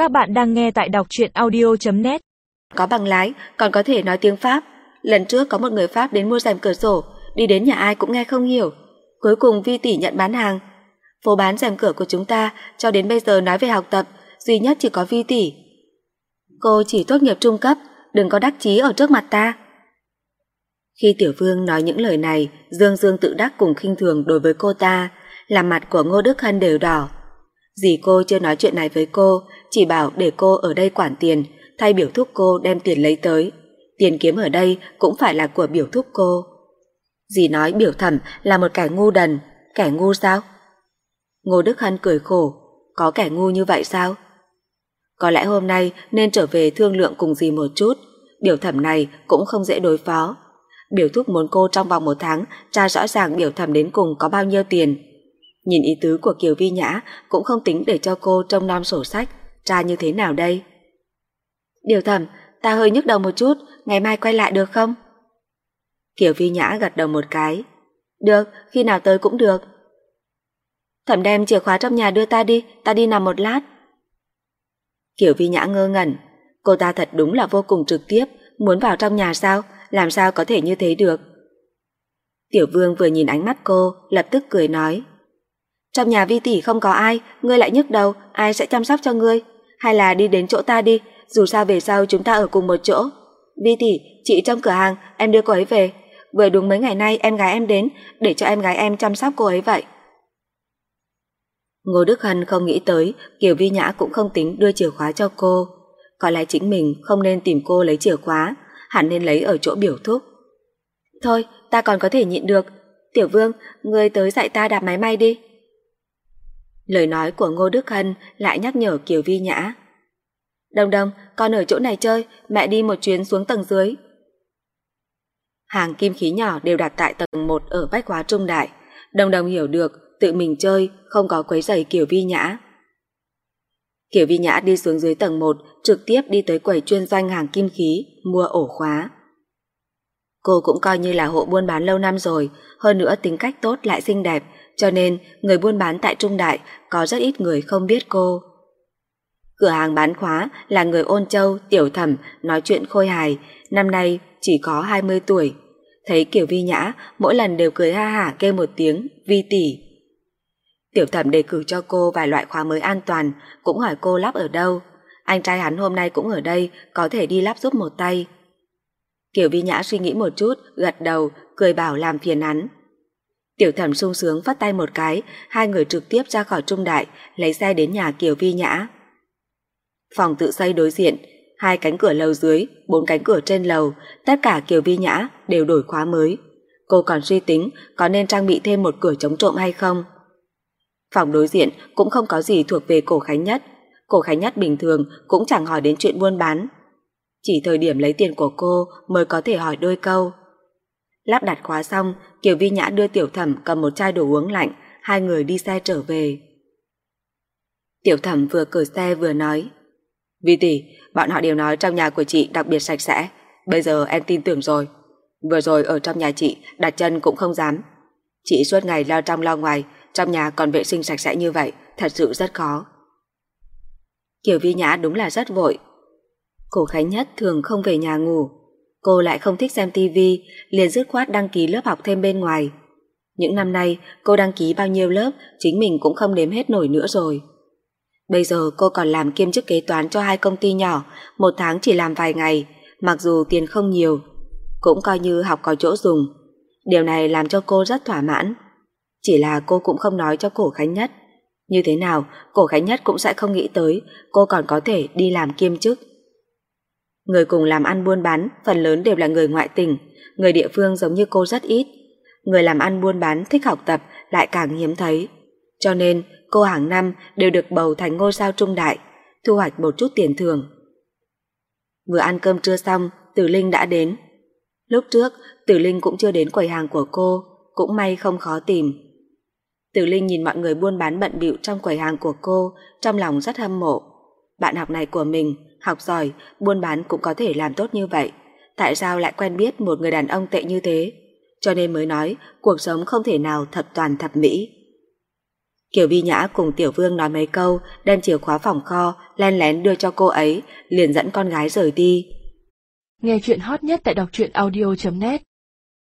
Các bạn đang nghe tại đọc truyện audio.net. Có bằng lái, còn có thể nói tiếng Pháp. Lần trước có một người Pháp đến mua rèm cửa sổ, đi đến nhà ai cũng nghe không hiểu. Cuối cùng Vi tỷ nhận bán hàng. Phố bán rèm cửa của chúng ta cho đến bây giờ nói về học tập, duy nhất chỉ có Vi tỷ. Cô chỉ tốt nghiệp trung cấp, đừng có đắc chí ở trước mặt ta. Khi Tiểu Vương nói những lời này, dương dương tự đắc cùng khinh thường đối với cô ta, làm mặt của Ngô Đức Hân đều đỏ. Dì cô chưa nói chuyện này với cô, chỉ bảo để cô ở đây quản tiền, thay biểu thúc cô đem tiền lấy tới. Tiền kiếm ở đây cũng phải là của biểu thúc cô. Dì nói biểu thẩm là một kẻ ngu đần. Kẻ ngu sao? Ngô Đức Hân cười khổ. Có kẻ ngu như vậy sao? Có lẽ hôm nay nên trở về thương lượng cùng dì một chút. Biểu thẩm này cũng không dễ đối phó. Biểu thúc muốn cô trong vòng 1 tháng tra rõ ràng biểu thẩm đến cùng có bao nhiêu tiền. Nhìn ý tứ của Kiều Vi Nhã cũng không tính để cho cô trông nom sổ sách, tra như thế nào đây. Biểu thẩm, ta hơi nhức đầu một chút, ngày mai quay lại được không? Kiều Vi Nhã gật đầu một cái. Được, khi nào tới cũng được. Thẩm đem chìa khóa trong nhà đưa ta đi nằm một lát. Kiều Vi Nhã ngơ ngẩn, cô ta thật đúng là vô cùng trực tiếp, muốn vào trong nhà sao, làm sao có thể như thế được. Tiểu Vương vừa nhìn ánh mắt cô, lập tức cười nói. Trong nhà Vi tỷ không có ai, ngươi lại nhức đầu, ai sẽ chăm sóc cho ngươi? Hay là đi đến chỗ ta đi, dù sao về sau chúng ta ở cùng một chỗ. Vi tỷ, chị trong cửa hàng, em đưa cô ấy về. Vừa đúng mấy ngày nay em gái em đến, để cho em gái em chăm sóc cô ấy vậy. Ngô Đức Hân không nghĩ tới Kiều Vi Nhã cũng không tính đưa chìa khóa cho cô. Có lẽ chính mình không nên tìm cô lấy chìa khóa, hẳn nên lấy ở chỗ biểu thúc. Thôi, ta còn có thể nhịn được. Tiểu Vương, ngươi tới dạy ta đạp máy may đi. Lời nói của Ngô Đức Hân lại nhắc nhở Kiều Vi Nhã. Đồng Đồng, con ở chỗ này chơi, mẹ đi một chuyến xuống tầng dưới. Hàng kim khí nhỏ đều đặt tại tầng 1 ở Bách Hóa Trung Đại. Đồng Đồng hiểu được tự mình chơi, không có quấy rầy Kiều Vi Nhã. Kiều Vi Nhã đi xuống dưới tầng 1, trực tiếp đi tới quầy chuyên doanh hàng kim khí, mua ổ khóa. Cô cũng coi như là hộ buôn bán lâu năm rồi, hơn nữa tính cách tốt lại xinh đẹp, cho nên người buôn bán tại Trung Đại có rất ít người không biết cô. Cửa hàng bán khóa là người Ôn Châu, Tiểu Thẩm, nói chuyện khôi hài, năm nay chỉ có 20 tuổi. Thấy Kiều Vi Nhã, mỗi lần đều cười ha hả kêu một tiếng Vi tỷ. Tiểu Thẩm đề cử cho cô vài loại khóa mới an toàn, cũng hỏi cô lắp ở đâu. Anh trai hắn hôm nay cũng ở đây, có thể đi lắp giúp một tay. Kiều Vi Nhã suy nghĩ một chút, gật đầu, cười bảo làm phiền hắn. Tiểu Thẩm sung sướng vắt tay một cái, hai người trực tiếp ra khỏi Trung Đại, lấy xe đến nhà Kiều Vi Nhã. Phòng tự xây đối diện, 2 cánh cửa lầu dưới, 4 cánh cửa trên lầu, tất cả Kiều Vi Nhã đều đổi khóa mới. Cô còn suy tính có nên trang bị thêm một cửa chống trộm hay không. Phòng đối diện cũng không có gì thuộc về Cổ Khánh Nhất. Cổ Khánh Nhất bình thường cũng chẳng hỏi đến chuyện buôn bán. Chỉ thời điểm lấy tiền của cô mới có thể hỏi đôi câu. Lắp đặt khóa xong, Kiều Vi Nhã đưa Tiểu Thẩm cầm một chai đồ uống lạnh, hai người đi xe trở về. Tiểu Thẩm vừa cởi xe vừa nói. Vi tỷ, bọn họ đều nói trong nhà của chị đặc biệt sạch sẽ. Bây giờ em tin tưởng rồi. Vừa rồi ở trong nhà chị đặt chân cũng không dám. Chị suốt ngày lo trong lo ngoài, trong nhà còn vệ sinh sạch sẽ như vậy, thật sự rất khó. Kiều Vi Nhã đúng là rất vội. Cổ Khánh Nhất thường không về nhà ngủ. Cô lại không thích xem tivi, liền dứt khoát đăng ký lớp học thêm bên ngoài. Những năm nay cô đăng ký bao nhiêu lớp chính mình cũng không đếm hết nổi nữa rồi. Bây giờ cô còn làm kiêm chức kế toán cho 2 công ty nhỏ, 1 tháng chỉ làm vài ngày, mặc dù tiền không nhiều, cũng coi như học có chỗ dùng. Điều này làm cho cô rất thỏa mãn. Chỉ là cô cũng không nói cho Cổ Khánh Nhất. Như thế nào, Cổ Khánh Nhất cũng sẽ không nghĩ tới cô còn có thể đi làm kiêm chức. Người cùng làm ăn buôn bán phần lớn đều là người ngoại tỉnh, người địa phương giống như cô rất ít. Người làm ăn buôn bán thích học tập lại càng hiếm thấy. Cho nên cô hàng năm đều được bầu thành ngôi sao Trung Đại, thu hoạch một chút tiền thưởng. Vừa ăn cơm trưa xong, Tử Linh đã đến. Lúc trước, Tử Linh cũng chưa đến quầy hàng của cô, cũng may không khó tìm. Tử Linh nhìn mọi người buôn bán bận bịu trong quầy hàng của cô, trong lòng rất hâm mộ. Bạn học này của mình, học giỏi, buôn bán cũng có thể làm tốt như vậy. Tại sao lại quen biết một người đàn ông tệ như thế? Cho nên mới nói cuộc sống không thể nào thập toàn thập mỹ. Kiều Vi Nhã cùng Tiểu Vương nói mấy câu, đem chìa khóa phòng kho len lén đưa cho cô ấy, liền dẫn con gái rời đi. Nghe chuyện hot nhất tại đọc truyện audio.net